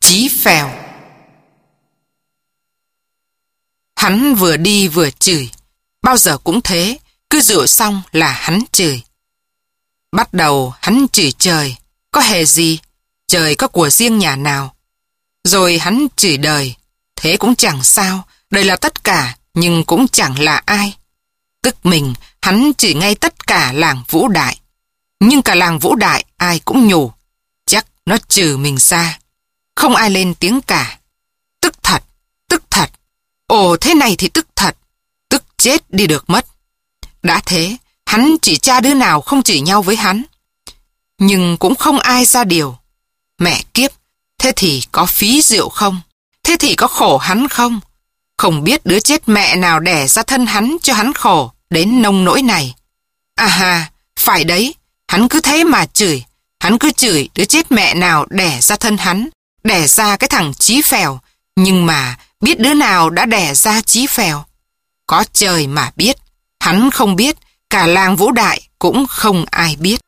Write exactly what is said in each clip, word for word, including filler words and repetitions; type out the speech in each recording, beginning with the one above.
Chí phèo. Hắn vừa đi vừa chửi. Bao giờ cũng thế, cứ rượu xong là hắn chửi. Bắt đầu hắn chửi trời, có hề gì, trời có của riêng nhà nào. Rồi hắn chửi đời, thế cũng chẳng sao, đời là tất cả, nhưng cũng chẳng là ai. Tức mình, hắn chửi ngay tất cả làng Vũ Đại. Nhưng cả làng Vũ Đại ai cũng nhủ, chắc nó trừ mình ra. Không ai lên tiếng cả. Tức thật, tức thật. Ồ, thế này thì tức thật. Tức chết đi được mất. Đã thế, hắn chỉ cha đứa nào không chửi nhau với hắn. Nhưng cũng không ai ra điều. Mẹ kiếp, thế thì có phí rượu không? Thế thì có khổ hắn không? Không biết đứa chết mẹ nào đẻ ra thân hắn cho hắn khổ đến nông nỗi này. À hà, phải đấy, hắn cứ thế mà chửi. Hắn cứ chửi đứa chết mẹ nào đẻ ra thân hắn, đẻ ra cái thằng Chí Phèo. Nhưng mà biết đứa nào đã đẻ ra Chí Phèo? Có trời mà biết. Hắn không biết, cả làng Vũ Đại cũng không ai biết.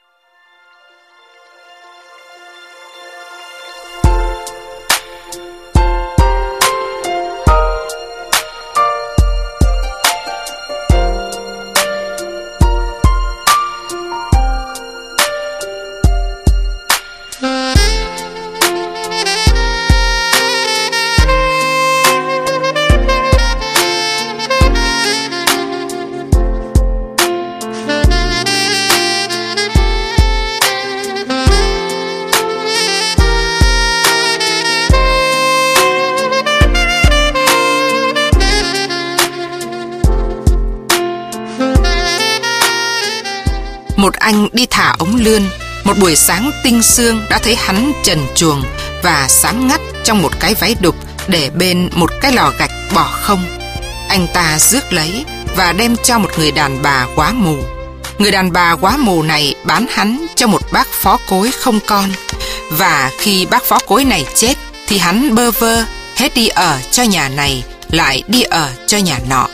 Một anh đi thả ống lươn, một buổi sáng tinh sương đã thấy hắn trần truồng và sáng ngắt trong một cái váy đục để bên một cái lò gạch bỏ không. Anh ta rước lấy và đem cho một người đàn bà quá mù. Người đàn bà quá mù này bán hắn cho một bác phó cối không con. Và khi bác phó cối này chết thì hắn bơ vơ, hết đi ở cho nhà này, lại đi ở cho nhà nọ.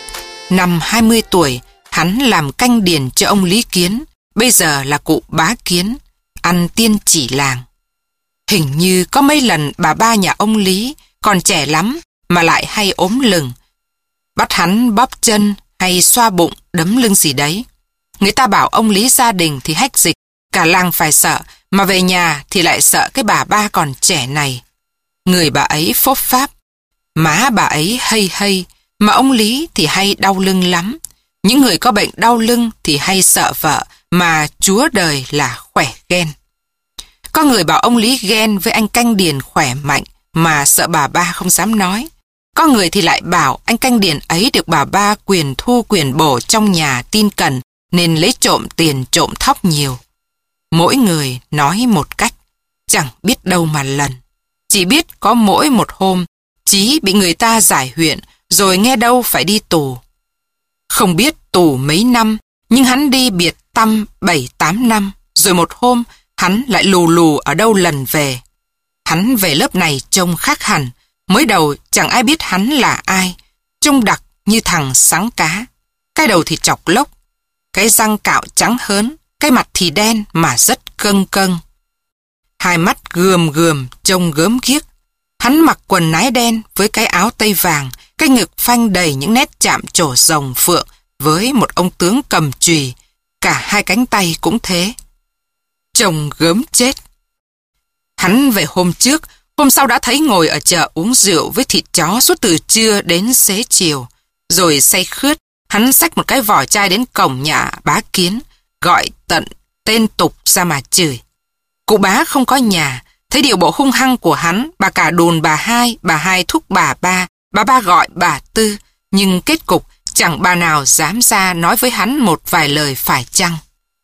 Năm hai mươi tuổi, hắn làm canh điền cho ông Lý Kiến, bây giờ là cụ Bá Kiến, ăn tiên chỉ làng. Hình như có mấy lần bà ba nhà ông Lý còn trẻ lắm mà lại hay ốm lừng. Bắt hắn bóp chân hay xoa bụng, đấm lưng gì đấy. Người ta bảo ông Lý gia đình thì hách dịch, cả làng phải sợ, mà về nhà thì lại sợ cái bà ba còn trẻ này. Người bà ấy phốp pháp, má bà ấy hây hây, mà ông Lý thì hay đau lưng lắm. Những người có bệnh đau lưng thì hay sợ vợ, mà chúa đời là khỏe ghen. Có người bảo ông Lý ghen với anh canh điền khỏe mạnh, mà sợ bà ba không dám nói. Có người thì lại bảo anh canh điền ấy được bà ba quyền thu quyền bổ trong nhà tin cẩn, nên lấy trộm tiền trộm thóc nhiều. Mỗi người nói một cách, chẳng biết đâu mà lần. Chỉ biết có mỗi một hôm, Chí bị người ta giải huyện, rồi nghe đâu phải đi tù. Không biết tù mấy năm, nhưng hắn đi biệt tăm bảy tám năm, rồi một hôm hắn lại lù lù ở đâu lần về. Hắn về lớp này trông khác hẳn, mới đầu chẳng ai biết hắn là ai, trông đặc như thằng sáng cá. Cái đầu thì chọc lốc, cái răng cạo trắng hớn, cái mặt thì đen mà rất câng câng. Hai mắt gườm gườm, trông gớm ghiếc. Hắn mặc quần nái đen với cái áo tây vàng, cái ngực phanh đầy những nét chạm trổ rồng phượng với một ông tướng cầm chùy, cả hai cánh tay cũng thế. Trông gớm chết. Hắn về hôm trước, hôm sau đã thấy ngồi ở chợ uống rượu với thịt chó suốt từ trưa đến xế chiều. Rồi say khướt, hắn xách một cái vỏ chai đến cổng nhà Bá Kiến, gọi tận tên tục ra mà chửi. Cụ Bá không có nhà, thấy điều bộ hung hăng của hắn, bà cả đồn bà hai, bà hai thúc bà ba, bà ba gọi bà tư, nhưng kết cục chẳng bà nào dám ra nói với hắn một vài lời phải chăng.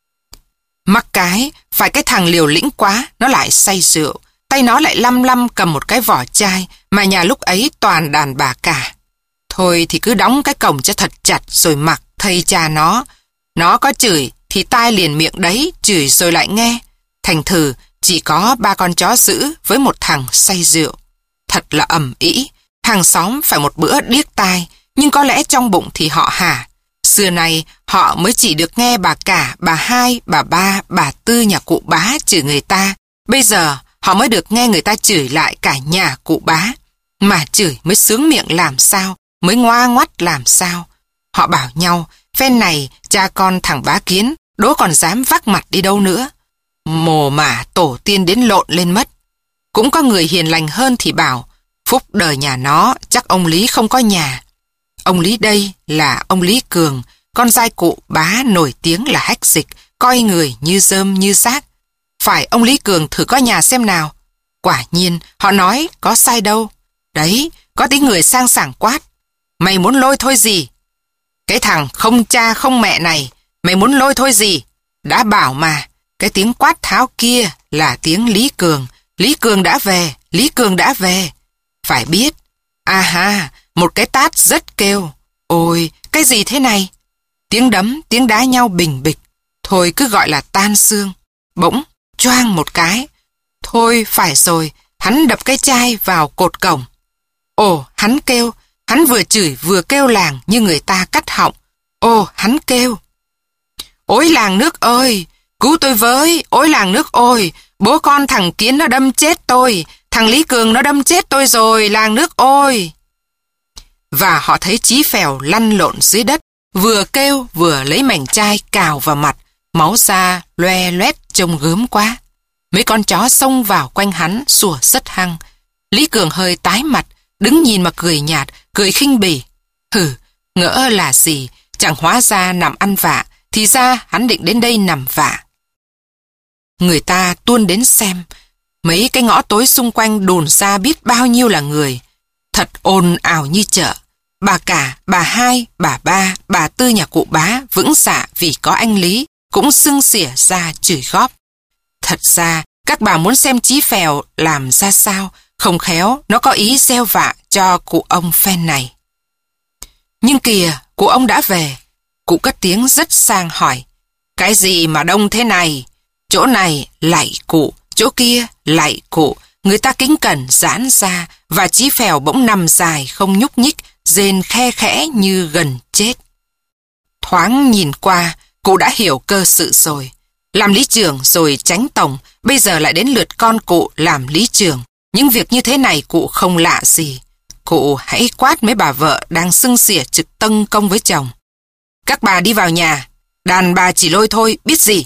Mắc cái, phải cái thằng liều lĩnh quá, nó lại say rượu, tay nó lại lăm lăm cầm một cái vỏ chai, mà nhà lúc ấy toàn đàn bà cả. Thôi thì cứ đóng cái cổng cho thật chặt rồi mặc thầy cha nó. Nó có chửi thì tai liền miệng đấy, chửi rồi lại nghe. Thành thử chỉ có ba con chó dữ với một thằng say rượu. Thật là ầm ĩ, hàng xóm phải một bữa điếc tai, nhưng có lẽ trong bụng thì họ hả. Xưa nay họ mới chỉ được nghe bà cả, bà hai, bà ba, bà tư nhà cụ Bá chửi người ta. Bây giờ họ mới được nghe người ta chửi lại cả nhà cụ Bá. Mà chửi mới sướng miệng làm sao, mới ngoa ngoắt làm sao. Họ bảo nhau, phen này cha con thằng Bá Kiến, đố còn dám vác mặt đi đâu nữa. Mồ mả tổ tiên đến lộn lên mất. Cũng có người hiền lành hơn thì bảo, phúc đời nhà nó, chắc ông Lý không có nhà. Ông Lý đây là ông Lý Cường, con giai cụ Bá nổi tiếng là hách dịch, coi người như rơm như rác. Phải ông Lý Cường thử có nhà xem nào. Quả nhiên, họ nói có sai đâu. Đấy, có tiếng người sang sảng quát. Mày muốn lôi thôi gì? Cái thằng không cha không mẹ này, mày muốn lôi thôi gì? Đã bảo mà, cái tiếng quát tháo kia là tiếng Lý Cường. Lý Cường đã về, Lý Cường đã về. Phải biết, à ha, một cái tát rất kêu. Ôi, cái gì thế này? Tiếng đấm, tiếng đá nhau bình bịch. Thôi cứ gọi là tan xương. Bỗng, choang một cái. Thôi, phải rồi, hắn đập cái chai vào cột cổng. Ồ, hắn kêu, hắn vừa chửi vừa kêu làng như người ta cắt họng. Ồ, hắn kêu. Ôi làng nước ơi, cứu tôi với, ôi làng nước ơi, bố con thằng Kiến nó đâm chết tôi, thằng Lý Cường nó đâm chết tôi rồi, làng nước ơi. Và họ thấy Chí Phèo lăn lộn dưới đất, vừa kêu vừa lấy mảnh chai cào vào mặt, máu ra loe loét trông gớm quá. Mấy con chó xông vào quanh hắn sủa rất hăng. Lý Cường hơi tái mặt, đứng nhìn mà cười nhạt, cười khinh bỉ. Hừ, ngỡ là gì, chẳng hóa ra nằm ăn vạ, thì ra hắn định đến đây nằm vạ. Người ta tuôn đến xem, mấy cái ngõ tối xung quanh đồn ra biết bao nhiêu là người. Thật ồn ào như chợ. Bà cả, bà hai, bà ba, bà tư nhà cụ Bá vững dạ vì có anh Lý, cũng xưng xỉa ra chửi góp. Thật ra, các bà muốn xem Chí Phèo làm ra sao, không khéo nó có ý gieo vạ cho cụ ông phen này. Nhưng kìa, cụ ông đã về. Cụ cất tiếng rất sang hỏi, cái gì mà đông thế này? Chỗ này lạy cụ, chỗ kia lạy cụ. Người ta kính cẩn giãn ra, và Chí Phèo bỗng nằm dài không nhúc nhích, rên khe khẽ như gần chết. Thoáng nhìn qua, cụ đã hiểu cơ sự rồi. Làm lý trưởng rồi tránh tổng, bây giờ lại đến lượt con cụ làm lý trưởng. Những việc như thế này cụ không lạ gì. Cụ hãy quát mấy bà vợ đang xưng xỉa trực tâng công với chồng. Các bà đi vào nhà, đàn bà chỉ lôi thôi, biết gì?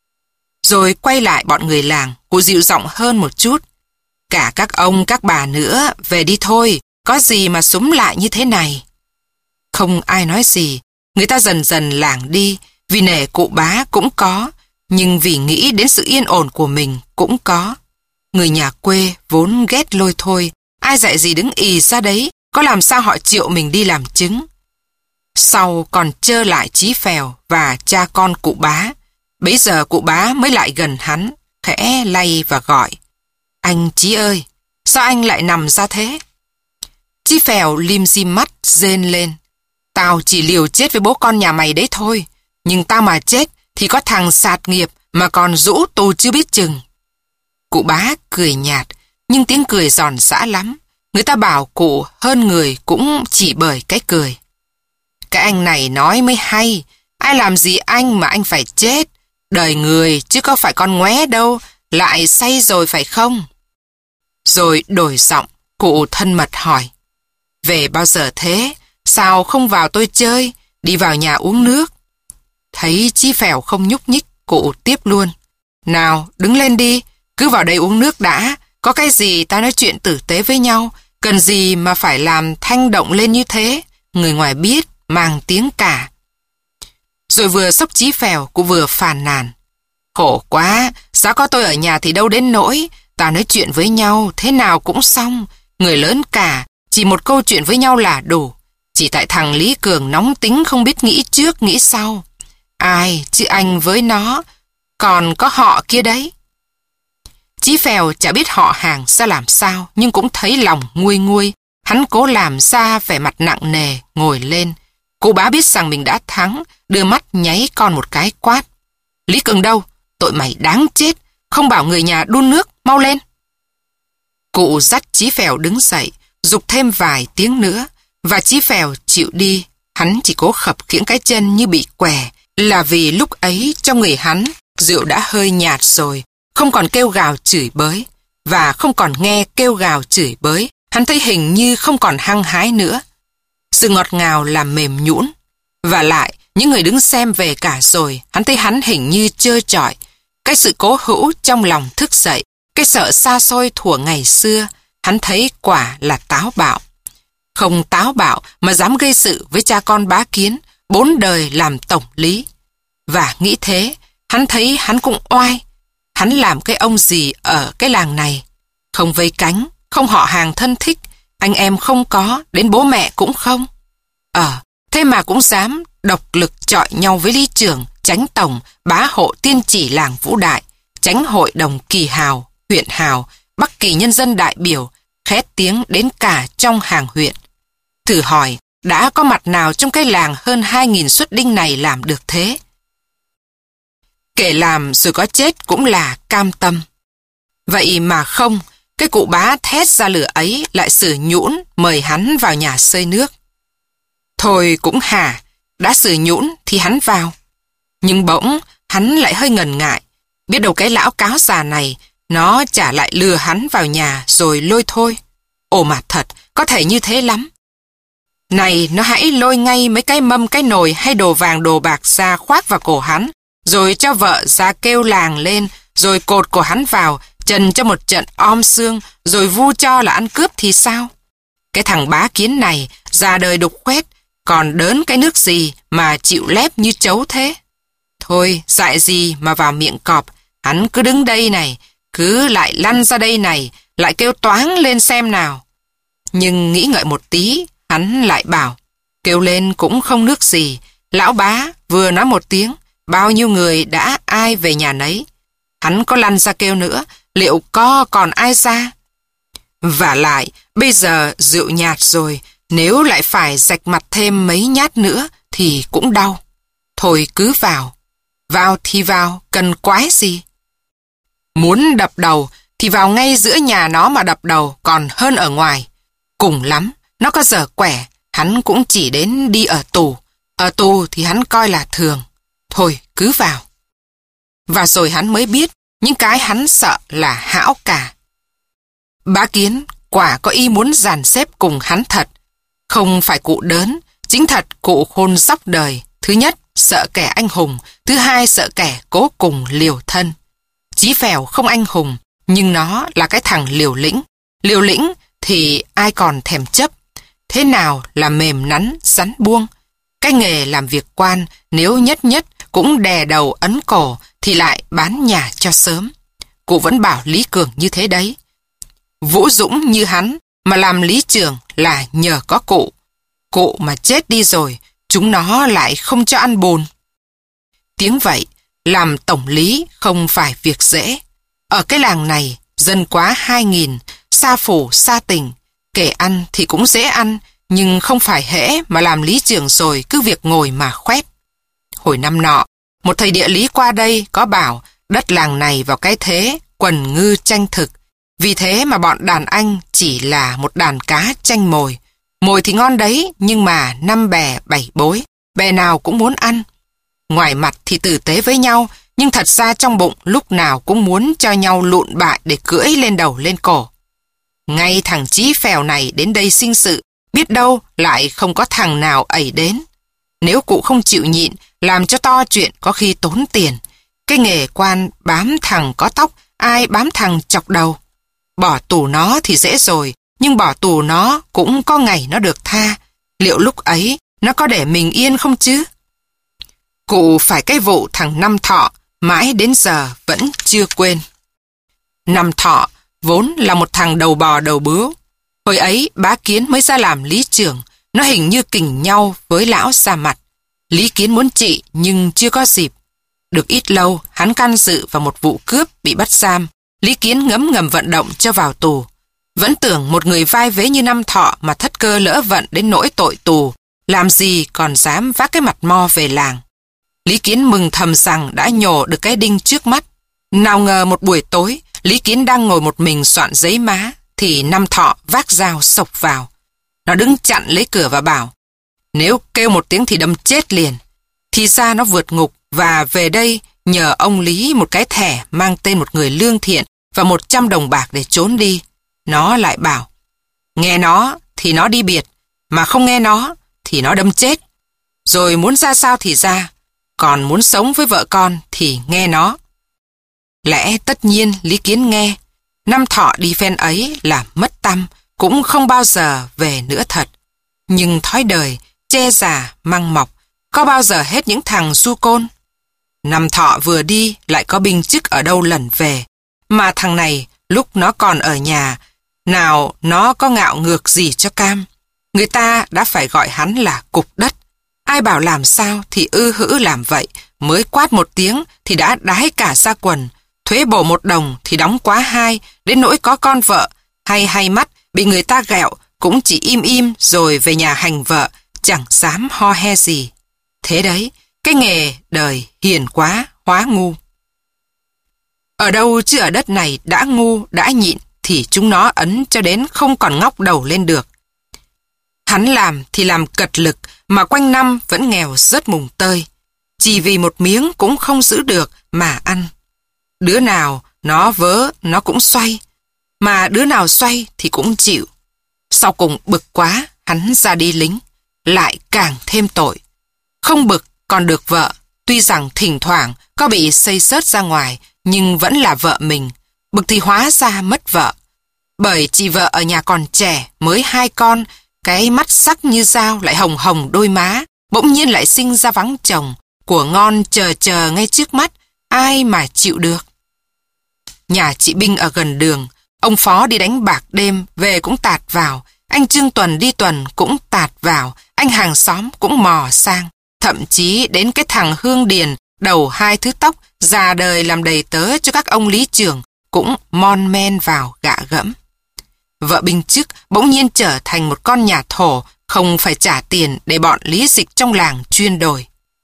Rồi quay lại bọn người làng, cụ dịu giọng hơn một chút. Cả các ông các bà nữa, về đi thôi, có gì mà súm lại như thế này. Không ai nói gì, người ta dần dần lảng đi, vì nể cụ Bá cũng có, nhưng vì nghĩ đến sự yên ổn của mình cũng có. Người nhà quê vốn ghét lôi thôi, ai dạy gì đứng ì ra đấy, có làm sao họ chịu mình đi làm chứng. Sau còn trơ lại Chí Phèo và cha con cụ Bá. Bấy giờ cụ Bá mới lại gần hắn, khẽ lay và gọi. Anh Chí ơi, sao anh lại nằm ra thế? Chí Phèo lim dim mắt, rên lên. Tao chỉ liều chết với bố con nhà mày đấy thôi, nhưng tao mà chết thì có thằng sạt nghiệp mà còn rũ tù chưa biết chừng. Cụ Bá cười nhạt, nhưng tiếng cười giòn giã lắm. Người ta bảo cụ hơn người cũng chỉ bởi cái cười. Cái anh này nói mới hay, ai làm gì anh mà anh phải chết. Đời người chứ có phải con ngoé đâu, lại say rồi phải không? Rồi đổi giọng, cụ thân mật hỏi. Về bao giờ thế? Sao không vào tôi chơi, đi vào nhà uống nước? Thấy Chí Phèo không nhúc nhích, cụ tiếp luôn. Nào, đứng lên đi, cứ vào đây uống nước đã, có cái gì ta nói chuyện tử tế với nhau, cần gì mà phải làm thanh động lên như thế, người ngoài biết, mang tiếng cả. Rồi vừa xốc Chí Phèo, cụ vừa phàn nàn. Khổ quá, sao có tôi ở nhà thì đâu đến nỗi, ta nói chuyện với nhau, thế nào cũng xong, người lớn cả, chỉ một câu chuyện với nhau là đủ. Chỉ tại thằng Lý Cường nóng tính không biết nghĩ trước nghĩ sau. Ai, chứ anh với nó, còn có họ kia đấy. Chí Phèo chả biết họ hàng ra làm sao, nhưng cũng thấy lòng nguôi nguôi. Hắn cố làm ra vẻ mặt nặng nề, ngồi lên. Cụ Bá biết rằng mình đã thắng, đưa mắt nháy con một cái quát. Lý Cường đâu? Tội mày đáng chết, không bảo người nhà đun nước, mau lên. Cụ dắt Chí Phèo đứng dậy, giục thêm vài tiếng nữa, và Chí Phèo chịu đi. Hắn chỉ cố khập khiễng cái chân như bị què, là vì lúc ấy trong người hắn rượu đã hơi nhạt rồi, không còn kêu gào chửi bới. và không còn nghe kêu gào chửi bới. Hắn thấy hình như không còn hăng hái nữa. Sự ngọt ngào làm mềm nhũn. Và lại, những người đứng xem về cả rồi, hắn thấy hắn hình như trơ trọi. Cái sự cố hữu trong lòng thức dậy, cái sợ xa xôi thuở ngày xưa, hắn thấy quả là táo bạo. Không táo bạo mà dám gây sự với cha con Bá Kiến, bốn đời làm tổng lý. Và nghĩ thế, hắn thấy hắn cũng oai. Hắn làm cái ông gì ở cái làng này? Không vây cánh, không họ hàng thân thích, anh em không có, đến bố mẹ cũng không. Ờ, thế mà cũng dám độc lực chọi nhau với lý trưởng, chánh tổng, bá hộ tiên chỉ làng Vũ Đại, chánh hội đồng Kỳ Hào, huyện Hào, Bắc Kỳ nhân dân đại biểu, khét tiếng đến cả trong hàng huyện. Thử hỏi, đã có mặt nào trong cái làng hơn hai nghìn suất đinh này làm được thế? Kể làm rồi có chết cũng là cam tâm. Vậy mà không, cái cụ bá thét ra lửa ấy lại xử nhũn mời hắn vào nhà xơi nước. Thôi cũng hả, đã xử nhũn thì hắn vào. Nhưng bỗng hắn lại hơi ngần ngại, biết đâu cái lão cáo già này nó chả lại lừa hắn vào nhà rồi lôi thôi. Ồ mà thật, có thể như thế lắm. Này, nó hãy lôi ngay mấy cái mâm cái nồi hay đồ vàng đồ bạc ra khoác vào cổ hắn, rồi cho vợ ra kêu làng lên, rồi cột cổ hắn vào, trần cho một trận om xương, rồi vu cho là ăn cướp thì sao? Cái thằng Bá Kiến này ra đời đục khoét, còn đớn cái nước gì mà chịu lép như chấu thế? Thôi, dại gì mà vào miệng cọp, hắn cứ đứng đây này, cứ lại lăn ra đây này, lại kêu toáng lên xem nào. Nhưng nghĩ ngợi một tí, hắn lại bảo, kêu lên cũng không nước gì, lão Bá vừa nói một tiếng, bao nhiêu người đã ai về nhà nấy. Hắn có lăn ra kêu nữa, liệu có còn ai ra? Và lại, bây giờ rượu nhạt rồi, nếu lại phải rạch mặt thêm mấy nhát nữa thì cũng đau. Thôi cứ vào. Vào thì vào, cần quái gì? Muốn đập đầu thì vào ngay giữa nhà nó mà đập đầu còn hơn ở ngoài. Cùng lắm, nó có dở quẻ, hắn cũng chỉ đến đi ở tù. Ở tù thì hắn coi là thường. Thôi cứ vào. Và rồi hắn mới biết những cái hắn sợ là hão cả. Bá Kiến quả có ý muốn dàn xếp cùng hắn thật. Không phải cụ đớn, chính thật cụ khôn dóc đời. Thứ nhất, sợ kẻ anh hùng. Thứ hai, sợ kẻ cố cùng liều thân. Chí Phèo không anh hùng, nhưng nó là cái thằng liều lĩnh. Liều lĩnh thì ai còn thèm chấp. Thế nào là mềm nắn, rắn buông? Cái nghề làm việc quan, nếu nhất nhất cũng đè đầu ấn cổ, thì lại bán nhà cho sớm. Cụ vẫn bảo Lý Cường như thế đấy. Vũ Dũng như hắn mà làm lý trưởng là nhờ có cụ. Cụ mà chết đi rồi, chúng nó lại không cho ăn bùn. Tiếng vậy, làm tổng lý không phải việc dễ. Ở cái làng này, dân quá hai nghìn, xa phủ, xa tỉnh. Kể ăn thì cũng dễ ăn, nhưng không phải hễ mà làm lý trưởng rồi cứ việc ngồi mà khoét. Hồi năm nọ, một thầy địa lý qua đây có bảo đất làng này vào cái thế quần ngư tranh thực. Vì thế mà bọn đàn anh chỉ là một đàn cá tranh mồi. Mồi thì ngon đấy, nhưng mà năm bè bảy bối, bè nào cũng muốn ăn. Ngoài mặt thì tử tế với nhau, nhưng thật ra trong bụng lúc nào cũng muốn cho nhau lụn bại để cưỡi lên đầu lên cổ. Ngay thằng Chí Phèo này đến đây sinh sự, biết đâu lại không có thằng nào ẩy đến. Nếu cụ không chịu nhịn, làm cho to chuyện có khi tốn tiền. Cái nghề quan bám thằng có tóc, ai bám thằng chọc đầu. Bỏ tù nó thì dễ rồi, nhưng bỏ tù nó cũng có ngày nó được tha. Liệu lúc ấy nó có để mình yên không chứ? Cụ phải cái vụ thằng Năm Thọ mãi đến giờ vẫn chưa quên. Năm Thọ vốn là một thằng đầu bò đầu bướu. Hồi ấy Bá Kiến mới ra làm lý trưởng, nó hình như kình nhau với lão ra mặt. Lý Kiến muốn trị nhưng chưa có dịp. Được ít lâu, hắn can dự vào một vụ cướp bị bắt giam. Lý Kiến ngấm ngầm vận động cho vào tù. Vẫn tưởng một người vai vế như Năm Thọ mà thất cơ lỡ vận đến nỗi tội tù, làm gì còn dám vác cái mặt mo về làng. Lý Kiến mừng thầm rằng đã nhổ được cái đinh trước mắt. Nào ngờ một buổi tối, Lý Kiến đang ngồi một mình soạn giấy má, thì Năm Thọ vác dao xộc vào. Nó đứng chặn lấy cửa và bảo, nếu kêu một tiếng thì đâm chết liền. Thì ra nó vượt ngục và về đây nhờ ông Lý một cái thẻ mang tên một người lương thiện và một trăm đồng bạc để trốn đi. Nó lại bảo, nghe nó thì nó đi biệt, mà không nghe nó thì nó đâm chết. Rồi muốn ra sao thì ra, còn muốn sống với vợ con thì nghe nó. Lẽ tất nhiên Lý Kiến nghe. Năm thọ đi phen ấy là mất tăm, cũng không bao giờ về nữa thật. Nhưng thói đời, che già, măng mọc, có bao giờ hết những thằng du côn. Năm thọ vừa đi lại có binh chức ở đâu lẩn về. Mà thằng này lúc nó còn ở nhà, nào nó có ngạo ngược gì cho cam. Người ta đã phải gọi hắn là cục đất. Ai bảo làm sao thì ư hữ làm vậy. Mới quát một tiếng thì đã đái cả ra quần. Thuế bổ một đồng thì đóng quá hai. Đến nỗi có con vợ hay hay mắt bị người ta ghẹo cũng chỉ im im rồi về nhà hành vợ, chẳng dám ho he gì. Thế đấy, cái nghề đời hiền quá, hóa ngu. Ở đâu chứ ở đất này đã ngu, đã nhịn thì chúng nó ấn cho đến không còn ngóc đầu lên được. Hắn làm thì làm cật lực mà quanh năm vẫn nghèo rất mùng tơi. Chỉ vì một miếng cũng không giữ được mà ăn. Đứa nào nó vớ nó cũng xoay, mà đứa nào xoay thì cũng chịu. Sau cùng bực quá, hắn ra đi lính, lại càng thêm tội. Không bực còn được vợ, tuy rằng thỉnh thoảng có bị xây xớt ra ngoài, nhưng vẫn là vợ mình. Bực thì hóa ra mất vợ. Bởi chị vợ ở nhà còn trẻ, mới hai con, cái mắt sắc như dao lại hồng hồng đôi má, bỗng nhiên lại sinh ra vắng chồng, của ngon chờ chờ ngay trước mắt, ai mà chịu được. Nhà chị Binh ở gần đường, ông Phó đi đánh bạc đêm, về cũng tạt vào, anh Trương Tuần đi tuần cũng tạt vào, anh hàng xóm cũng mò sang, thậm chí đến cái thằng Hương Điền, đầu hai thứ tóc, già đời làm đầy tớ cho các ông lý trưởng, cũng mon men vào gạ gẫm. Vợ binh chức bỗng nhiên trở thành một con nhà thổ, không phải trả tiền để bọn lý dịch trong làng chuyên đổi.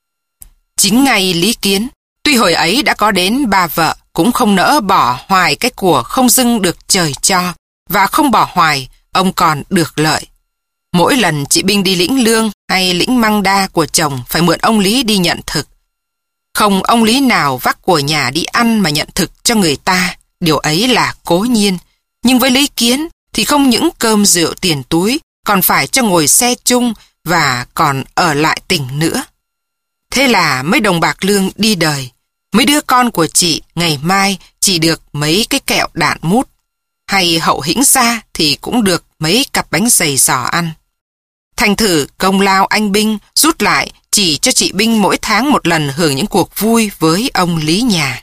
Chính ngay Lý Kiến, tuy hồi ấy đã có đến ba vợ, cũng không nỡ bỏ hoài cái của không dưng được trời cho, và không bỏ hoài, ông còn được lợi. Mỗi lần chị Binh đi lĩnh lương hay lĩnh măng đa của chồng phải mượn ông Lý đi nhận thực. Không ông Lý nào vác của nhà đi ăn mà nhận thực cho người ta, điều ấy là cố nhiên. Nhưng với Lý Kiến thì không những cơm rượu tiền túi, còn phải cho ngồi xe chung và còn ở lại tỉnh nữa. Thế là mấy đồng bạc lương đi đời. Mấy đứa con của chị ngày mai chỉ được mấy cái kẹo đạn mút, hay hậu hĩnh ra thì cũng được mấy cặp bánh dày giò ăn. Thành thử công lao anh Binh rút lại chỉ cho chị Binh mỗi tháng một lần hưởng những cuộc vui với ông Lý nhà.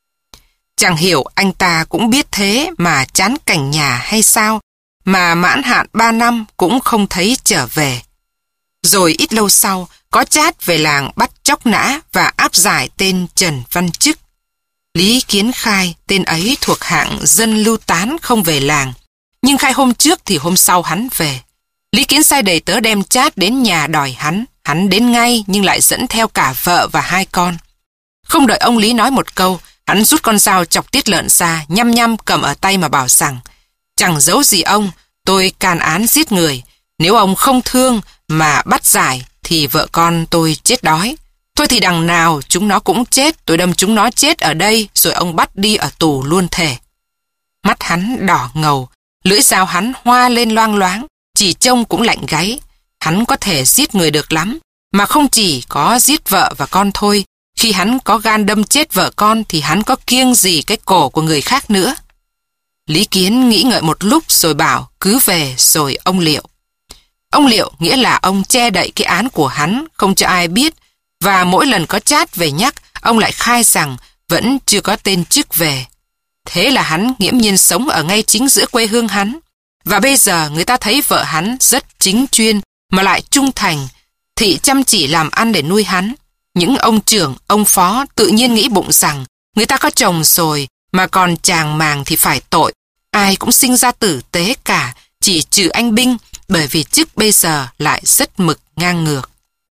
Chẳng hiểu anh ta cũng biết thế mà chán cảnh nhà hay sao, mà mãn hạn ba năm cũng không thấy trở về. Rồi ít lâu sau, có chát về làng bắt chóc nã và áp giải tên Trần Văn Chức. Lý Kiến khai tên ấy thuộc hạng dân lưu tán không về làng, nhưng khai hôm trước thì hôm sau hắn về. Lý Kiến sai đầy tớ đem chát đến nhà đòi hắn, hắn đến ngay nhưng lại dẫn theo cả vợ và hai con. Không đợi ông Lý nói một câu, hắn rút con dao chọc tiết lợn ra, nhăm nhăm cầm ở tay mà bảo rằng, chẳng giấu gì ông, tôi can án giết người, nếu ông không thương mà bắt giải thì vợ con tôi chết đói. Thôi thì đằng nào chúng nó cũng chết, tôi đâm chúng nó chết ở đây rồi ông bắt đi ở tù luôn thể. Mắt hắn đỏ ngầu, lưỡi dao hắn hoa lên loang loáng, chỉ trông cũng lạnh gáy. Hắn có thể giết người được lắm, mà không chỉ có giết vợ và con thôi. Khi hắn có gan đâm chết vợ con thì hắn có kiêng gì cái cổ của người khác nữa. Lý Kiến nghĩ ngợi một lúc rồi bảo cứ về rồi ông Liệu. Ông Liệu nghĩa là ông che đậy cái án của hắn, không cho ai biết, và mỗi lần có chát về nhắc, ông lại khai rằng vẫn chưa có tên Chức về. Thế là hắn nghiễm nhiên sống ở ngay chính giữa quê hương hắn. Và bây giờ người ta thấy vợ hắn rất chính chuyên mà lại trung thành, thì chăm chỉ làm ăn để nuôi hắn. Những ông trưởng, ông phó tự nhiên nghĩ bụng rằng người ta có chồng rồi mà còn chàng màng thì phải tội. Ai cũng sinh ra tử tế cả, chỉ trừ anh Binh, bởi vì Chức bây giờ lại rất mực ngang ngược.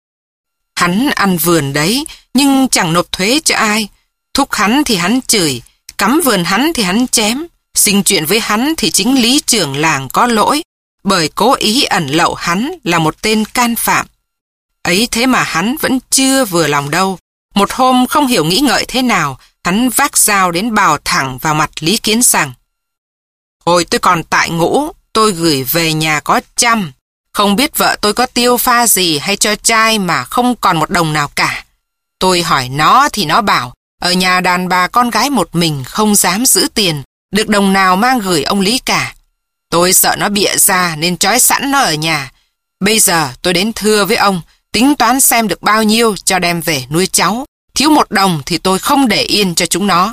Hắn ăn vườn đấy, nhưng chẳng nộp thuế cho ai. Thúc hắn thì hắn chửi, cắm vườn hắn thì hắn chém. Sinh chuyện với hắn thì chính lý trưởng làng có lỗi, bởi cố ý ẩn lậu hắn là một tên can phạm. Ấy thế mà hắn vẫn chưa vừa lòng đâu. Một hôm không hiểu nghĩ ngợi thế nào, hắn vác dao đến bào thẳng vào mặt Lý Kiến rằng: Hồi tôi còn tại ngũ, tôi gửi về nhà có trăm. Không biết vợ tôi có tiêu pha gì hay cho trai mà không còn một đồng nào cả. Tôi hỏi nó thì nó bảo, ở nhà đàn bà con gái một mình không dám giữ tiền, được đồng nào mang gửi ông Lý cả. Tôi sợ nó bịa ra nên trói sẵn nó ở nhà. Bây giờ tôi đến thưa với ông, tính toán xem được bao nhiêu cho đem về nuôi cháu. Thiếu một đồng thì tôi không để yên cho chúng nó.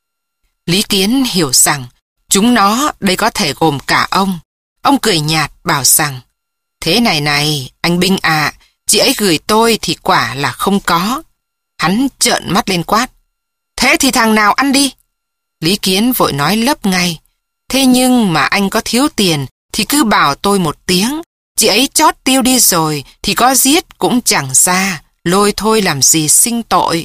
Lý Kiến hiểu rằng, chúng nó đây có thể gồm cả ông. Ông cười nhạt bảo rằng, thế này này, anh Binh à, chị ấy gửi tôi thì quả là không có. Hắn trợn mắt lên quát, thế thì thằng nào ăn đi? Lý Kiến vội nói lấp ngay, thế nhưng mà anh có thiếu tiền thì cứ bảo tôi một tiếng, chị ấy chót tiêu đi rồi thì có giết cũng chẳng ra, lôi thôi làm gì sinh tội.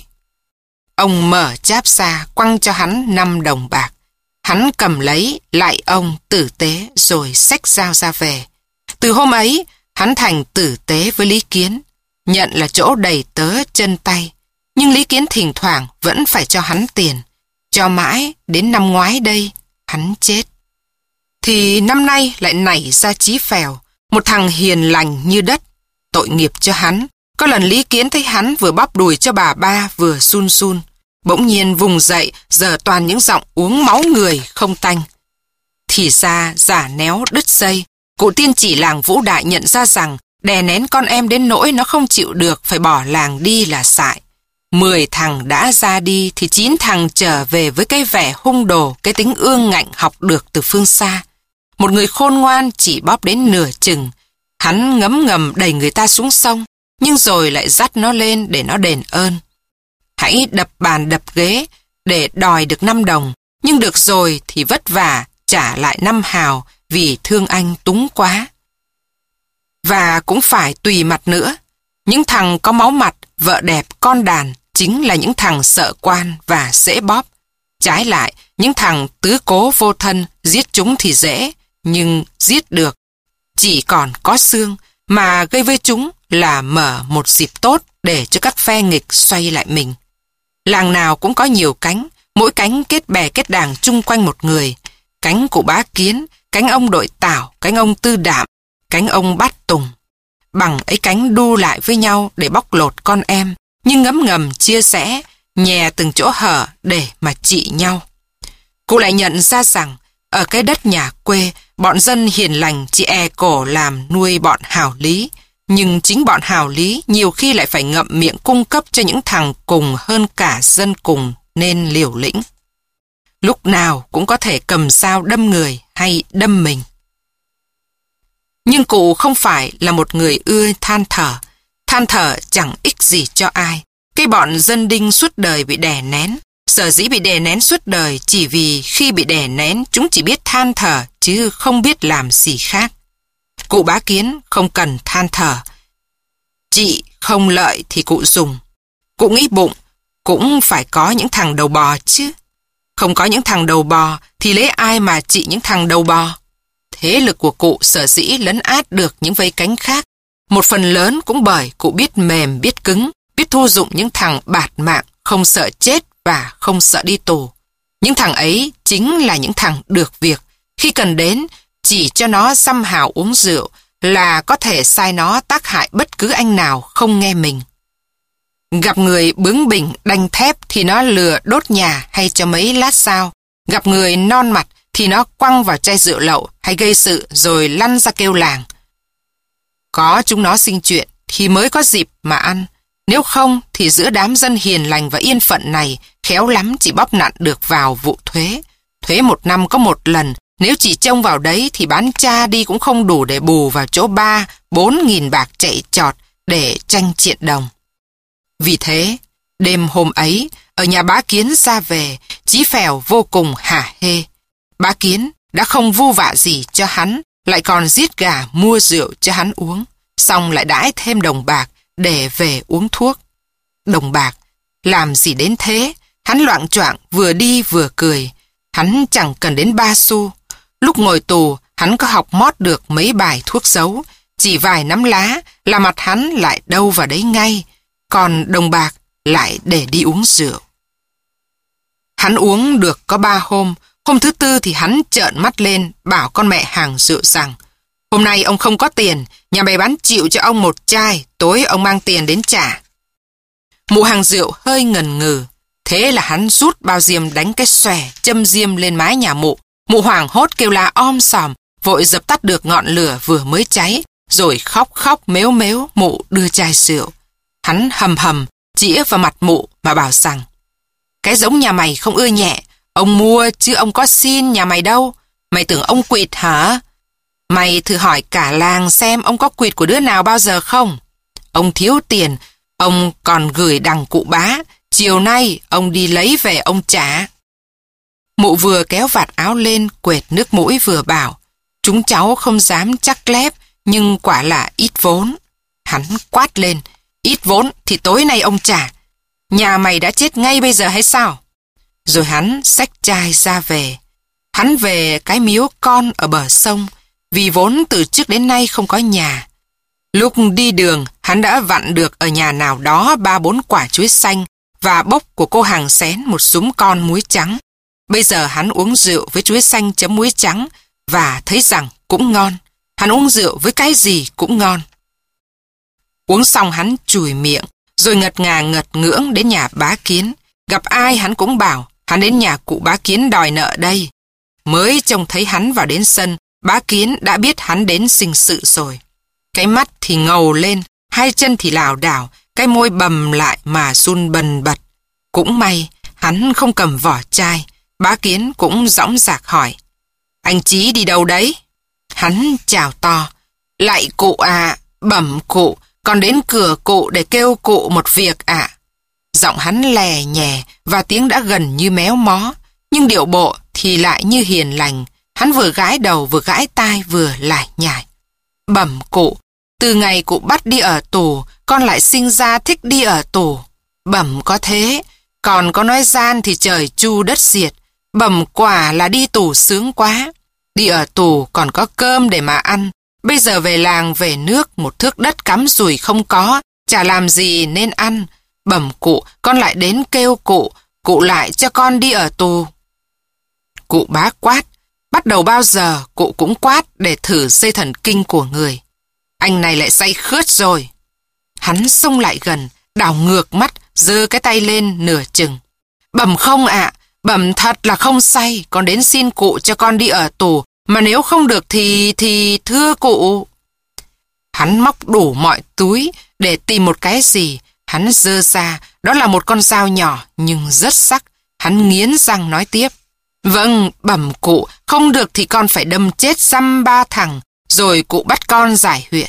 Ông mở cháp ra quăng cho hắn năm đồng bạc. Hắn cầm lấy, lại ông tử tế rồi xách dao ra về. Từ hôm ấy, hắn thành tử tế với Lý Kiến, nhận là chỗ đầy tớ chân tay. Nhưng Lý Kiến thỉnh thoảng vẫn phải cho hắn tiền. Cho mãi, đến năm ngoái đây, hắn chết. Thì năm nay lại nảy ra Chí Phèo, một thằng hiền lành như đất. Tội nghiệp cho hắn. Có lần Lý Kiến thấy hắn vừa bóp đùi cho bà ba vừa sun sun. Bỗng nhiên vùng dậy, giờ toàn những giọng uống máu người không tanh. Thì ra giả néo đứt dây. Cụ tiên chỉ làng Vũ Đại nhận ra rằng đè nén con em đến nỗi nó không chịu được, phải bỏ làng đi là sại. Mười thằng đã ra đi thì chín thằng trở về với cái vẻ hung đồ, cái tính ương ngạnh học được từ phương xa. Một người khôn ngoan chỉ bóp đến nửa chừng. Hắn ngấm ngầm đẩy người ta xuống sông, nhưng rồi lại dắt nó lên để nó đền ơn. Hãy đập bàn đập ghế để đòi được năm đồng, nhưng được rồi thì vất vả trả lại năm hào vì thương anh túng quá. Và cũng phải tùy mặt nữa. Những thằng có máu mặt, vợ đẹp, con đàn chính là những thằng sợ quan và dễ bóp. Trái lại, những thằng tứ cố vô thân, giết chúng thì dễ, nhưng giết được chỉ còn có xương, mà gây với chúng là mở một dịp tốt để cho các phe nghịch xoay lại mình. Làng nào cũng có nhiều cánh, mỗi cánh kết bè kết đảng chung quanh một người. Cánh của Bá Kiến, cánh ông Đội Tảo, cánh ông Tư Đạm, cánh ông Bát Tùng. Bằng ấy cánh đu lại với nhau để bóc lột con em, nhưng ngấm ngầm chia sẻ, nhè từng chỗ hở để mà trị nhau. Cụ lại nhận ra rằng, ở cái đất nhà quê, bọn dân hiền lành chỉ e cổ làm nuôi bọn hào lý, nhưng chính bọn hào lý nhiều khi lại phải ngậm miệng cung cấp cho những thằng cùng hơn cả dân cùng nên liều lĩnh. Lúc nào cũng có thể cầm dao đâm người hay đâm mình. Nhưng cụ không phải là một người ưa than thở. Than thở chẳng ích gì cho ai. Cái bọn dân đinh suốt đời bị đè nén. Sở dĩ bị đè nén suốt đời chỉ vì khi bị đè nén chúng chỉ biết than thở chứ không biết làm gì khác. Cụ Bá Kiến không cần than thở. Chị không lợi thì cụ dùng. Cụ nghĩ bụng cũng phải có những thằng đầu bò chứ. Không có những thằng đầu bò thì lấy ai mà trị những thằng đầu bò. Thế lực của cụ sở dĩ lấn át được những vây cánh khác. Một phần lớn cũng bởi cụ biết mềm biết cứng, biết thu dụng những thằng bạt mạng, không sợ chết và không sợ đi tù. Những thằng ấy chính là những thằng được việc. Khi cần đến, chỉ cho nó xăm hào uống rượu là có thể sai nó tác hại bất cứ anh nào không nghe mình. Gặp người bướng bỉnh đanh thép thì nó lừa đốt nhà hay cho mấy lát sao. Gặp người non mặt thì nó quăng vào chai rượu lậu hay gây sự rồi lăn ra kêu làng. Có chúng nó sinh chuyện thì mới có dịp mà ăn. Nếu không thì giữa đám dân hiền lành và yên phận này khéo lắm chỉ bóp nặn được vào vụ thuế. Thuế một năm có một lần, nếu chỉ trông vào đấy thì bán cha đi cũng không đủ để bù vào chỗ ba, bốn nghìn bạc chạy trọt để tranh triện đồng. Vì thế, đêm hôm ấy, ở nhà Bá Kiến ra về, Chí Phèo vô cùng hả hê. Bá Kiến đã không vu vạ gì cho hắn, lại còn giết gà mua rượu cho hắn uống, xong lại đãi thêm đồng bạc để về uống thuốc. Đồng bạc, làm gì đến thế? Hắn loạng choạng vừa đi vừa cười. Hắn chẳng cần đến ba xu. Lúc ngồi tù, hắn có học mót được mấy bài thuốc xấu, chỉ vài nắm lá là mặt hắn lại đâu vào đấy ngay, còn đồng bạc lại để đi uống rượu. Hắn uống được có ba hôm, hôm thứ tư thì hắn trợn mắt lên bảo con mẹ hàng rượu rằng: "Hôm nay ông không có tiền, nhà bày bán chịu cho ông một chai, tối ông mang tiền đến trả." Mụ hàng rượu hơi ngần ngừ, thế là hắn rút bao diêm đánh cái xòe, châm diêm lên mái nhà mụ. Mụ hoảng hốt kêu la om sòm, vội dập tắt được ngọn lửa vừa mới cháy, rồi khóc khóc mếu mếu mụ đưa chai rượu. Hắn hầm hầm, chĩa vào mặt mụ mà bảo rằng: "Cái giống nhà mày không ưa nhẹ, ông mua chứ ông có xin nhà mày đâu. Mày tưởng ông quỵt hả? Mày thử hỏi cả làng xem ông có quỵt của đứa nào bao giờ không? Ông thiếu tiền, ông còn gửi đằng cụ Bá, chiều nay ông đi lấy về ông trả." Mụ vừa kéo vạt áo lên quệt nước mũi vừa bảo: "Chúng cháu không dám chắc lép, nhưng quả là ít vốn." Hắn quát lên: "Ít vốn thì tối nay ông trả. Nhà mày đã chết ngay bây giờ hay sao?" Rồi hắn xách chai ra về. Hắn về cái miếu con ở bờ sông, vì vốn từ trước đến nay không có nhà. Lúc đi đường, hắn đã vặn được ở nhà nào đó ba bốn quả chuối xanh và bốc của cô hàng xén một súm con muối trắng. Bây giờ hắn uống rượu với chuối xanh chấm muối trắng và thấy rằng cũng ngon. Hắn uống rượu với cái gì cũng ngon. Uống xong hắn chùi miệng, rồi ngật ngà ngật ngưỡng đến nhà Bá Kiến. Gặp ai hắn cũng bảo hắn đến nhà cụ Bá Kiến đòi nợ đây. Mới trông thấy hắn vào đến sân, Bá Kiến đã biết hắn đến sinh sự rồi. Cái mắt thì ngầu lên, hai chân thì lảo đảo, cái môi bầm lại mà run bần bật. Cũng may hắn không cầm vỏ chai. Bá Kiến cũng dõng dạc hỏi: "Anh Chí đi đâu đấy?" Hắn chào to: "Lạy cụ à, bẩm cụ, còn đến cửa cụ để kêu cụ một việc ạ." Giọng hắn lè nhè và tiếng đã gần như méo mó, nhưng điệu bộ thì lại như hiền lành. Hắn vừa gãi đầu vừa gãi tai vừa lải nhải: "Bẩm cụ, từ ngày cụ bắt đi ở tù, con lại sinh ra thích đi ở tù. Bẩm có thế, còn có nói gian thì trời chu đất diệt. Bẩm quả là đi tù sướng quá. Đi ở tù còn có cơm để mà ăn. Bây giờ về làng về nước, một thước đất cắm rủi không có, chả làm gì nên ăn. Bẩm cụ, con lại đến kêu cụ, cụ lại cho con đi ở tù." Cụ Bá quát. Bắt đầu bao giờ cụ cũng quát để thử dây thần kinh của người. Anh này lại say khướt rồi. Hắn xông lại gần, đảo ngược mắt, giơ cái tay lên nửa chừng. "Bẩm không ạ, à, bẩm thật là không say, con đến xin cụ cho con đi ở tù, mà nếu không được thì, thì thưa cụ." Hắn móc đủ mọi túi để tìm một cái gì. Hắn giơ ra, đó là một con dao nhỏ nhưng rất sắc. Hắn nghiến răng nói tiếp: "Vâng, bẩm cụ, không được thì con phải đâm chết dăm ba thằng, rồi cụ bắt con giải huyện."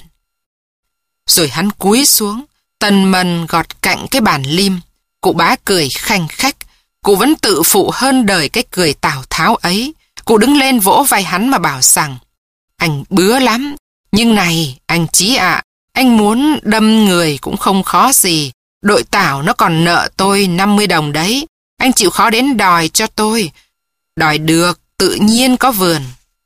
Rồi hắn cúi xuống, tần mần gọt cạnh cái bàn lim. Cụ Bá cười khanh khách. Cụ vẫn tự phụ hơn đời cái cười Tào Tháo ấy. Cụ đứng lên vỗ vai hắn mà bảo rằng: "Anh bứa lắm, nhưng này, anh Chí ạ, anh muốn đâm người cũng không khó gì. Đội Tảo nó còn nợ tôi năm mươi đồng đấy. Anh chịu khó đến đòi cho tôi. Đòi được, tự nhiên có vườn."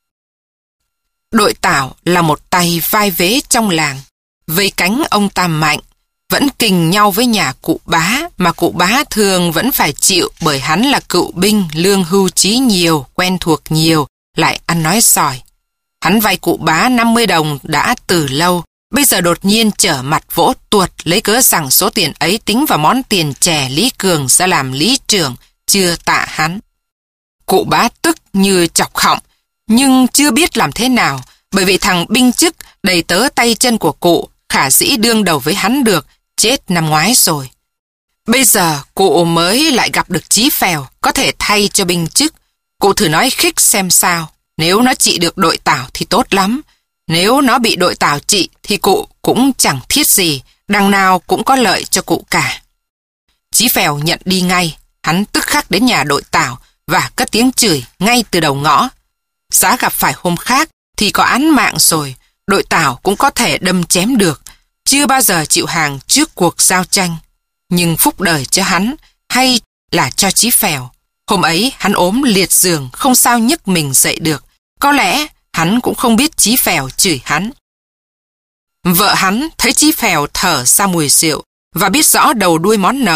Đội Tảo là một tay vai vế trong làng. Vây cánh ông ta mạnh, vẫn kình nhau với nhà cụ Bá, mà cụ Bá thường vẫn phải chịu bởi hắn là cựu binh, lương hưu trí nhiều, quen thuộc nhiều, lại ăn nói giỏi. Hắn vay cụ Bá năm mươi đồng đã từ lâu, bây giờ đột nhiên trở mặt vỗ tuột, lấy cớ rằng số tiền ấy tính vào món tiền chè Lý Cường ra làm lý trưởng, chưa tạ hắn. Cụ Bá tức như chọc họng, nhưng chưa biết làm thế nào, bởi vì thằng binh chức đầy tớ tay chân của cụ khả dĩ đương đầu với hắn được, chết năm ngoái rồi. Bây giờ cụ mới lại gặp được Chí Phèo, có thể thay cho binh chức. Cụ thử nói khích xem sao. Nếu nó trị được đội Tảo thì tốt lắm. Nếu nó bị đội Tảo trị thì cụ cũng chẳng thiết gì, đằng nào cũng có lợi cho cụ cả. Chí Phèo nhận đi ngay. Hắn tức khắc đến nhà đội Tảo và cất tiếng chửi ngay từ đầu ngõ. Giá gặp phải hôm khác thì có án mạng rồi, đội Tảo cũng có thể đâm chém được. Chưa bao giờ chịu hàng trước cuộc giao tranh. Nhưng phúc đời cho hắn hay là cho Chí Phèo. Hôm ấy hắn ốm liệt giường, không sao nhấc mình dậy được. Có lẽ hắn cũng không biết Chí Phèo chửi hắn. Vợ hắn thấy Chí Phèo thở ra mùi rượu và biết rõ đầu đuôi món nợ,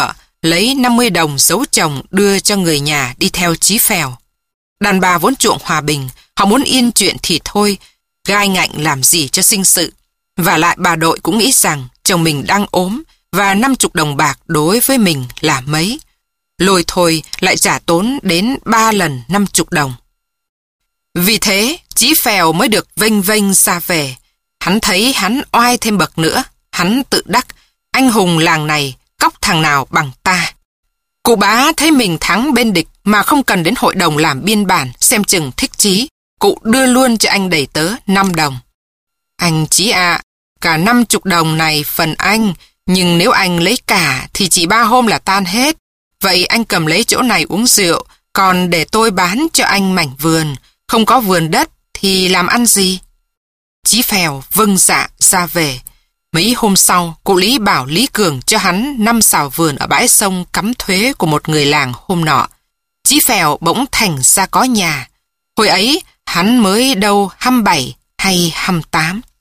lấy năm mươi đồng giấu chồng đưa cho người nhà đi theo Chí Phèo. Đàn bà vốn chuộng hòa bình, họ muốn yên chuyện thì thôi, gai ngạnh làm gì cho sinh sự. Và lại bà Đội cũng nghĩ rằng chồng mình đang ốm và năm chục đồng bạc đối với mình là mấy. Lôi thôi lại trả tốn đến ba lần năm chục đồng. Vì thế, Chí Phèo mới được vênh vênh ra về. Hắn thấy hắn oai thêm bậc nữa. Hắn tự đắc, anh hùng làng này cóc thằng nào bằng ta. Cụ bá thấy mình thắng bên địch mà không cần đến hội đồng làm biên bản xem chừng thích Chí. Cụ đưa luôn cho anh đầy tớ năm đồng. Anh Chí ạ, cả năm chục đồng này phần anh, nhưng nếu anh lấy cả thì chỉ ba hôm là tan hết. Vậy anh cầm lấy chỗ này uống rượu, còn để tôi bán cho anh mảnh vườn. Không có vườn đất thì làm ăn gì? Chí Phèo vâng dạ ra về. Mấy hôm sau, cụ Lý bảo Lý Cường cho hắn năm sào vườn ở bãi sông cắm thuế của một người làng hôm nọ. Chí Phèo bỗng thành ra có nhà. Hồi ấy, hắn mới đâu hăm bảy hay hăm tám.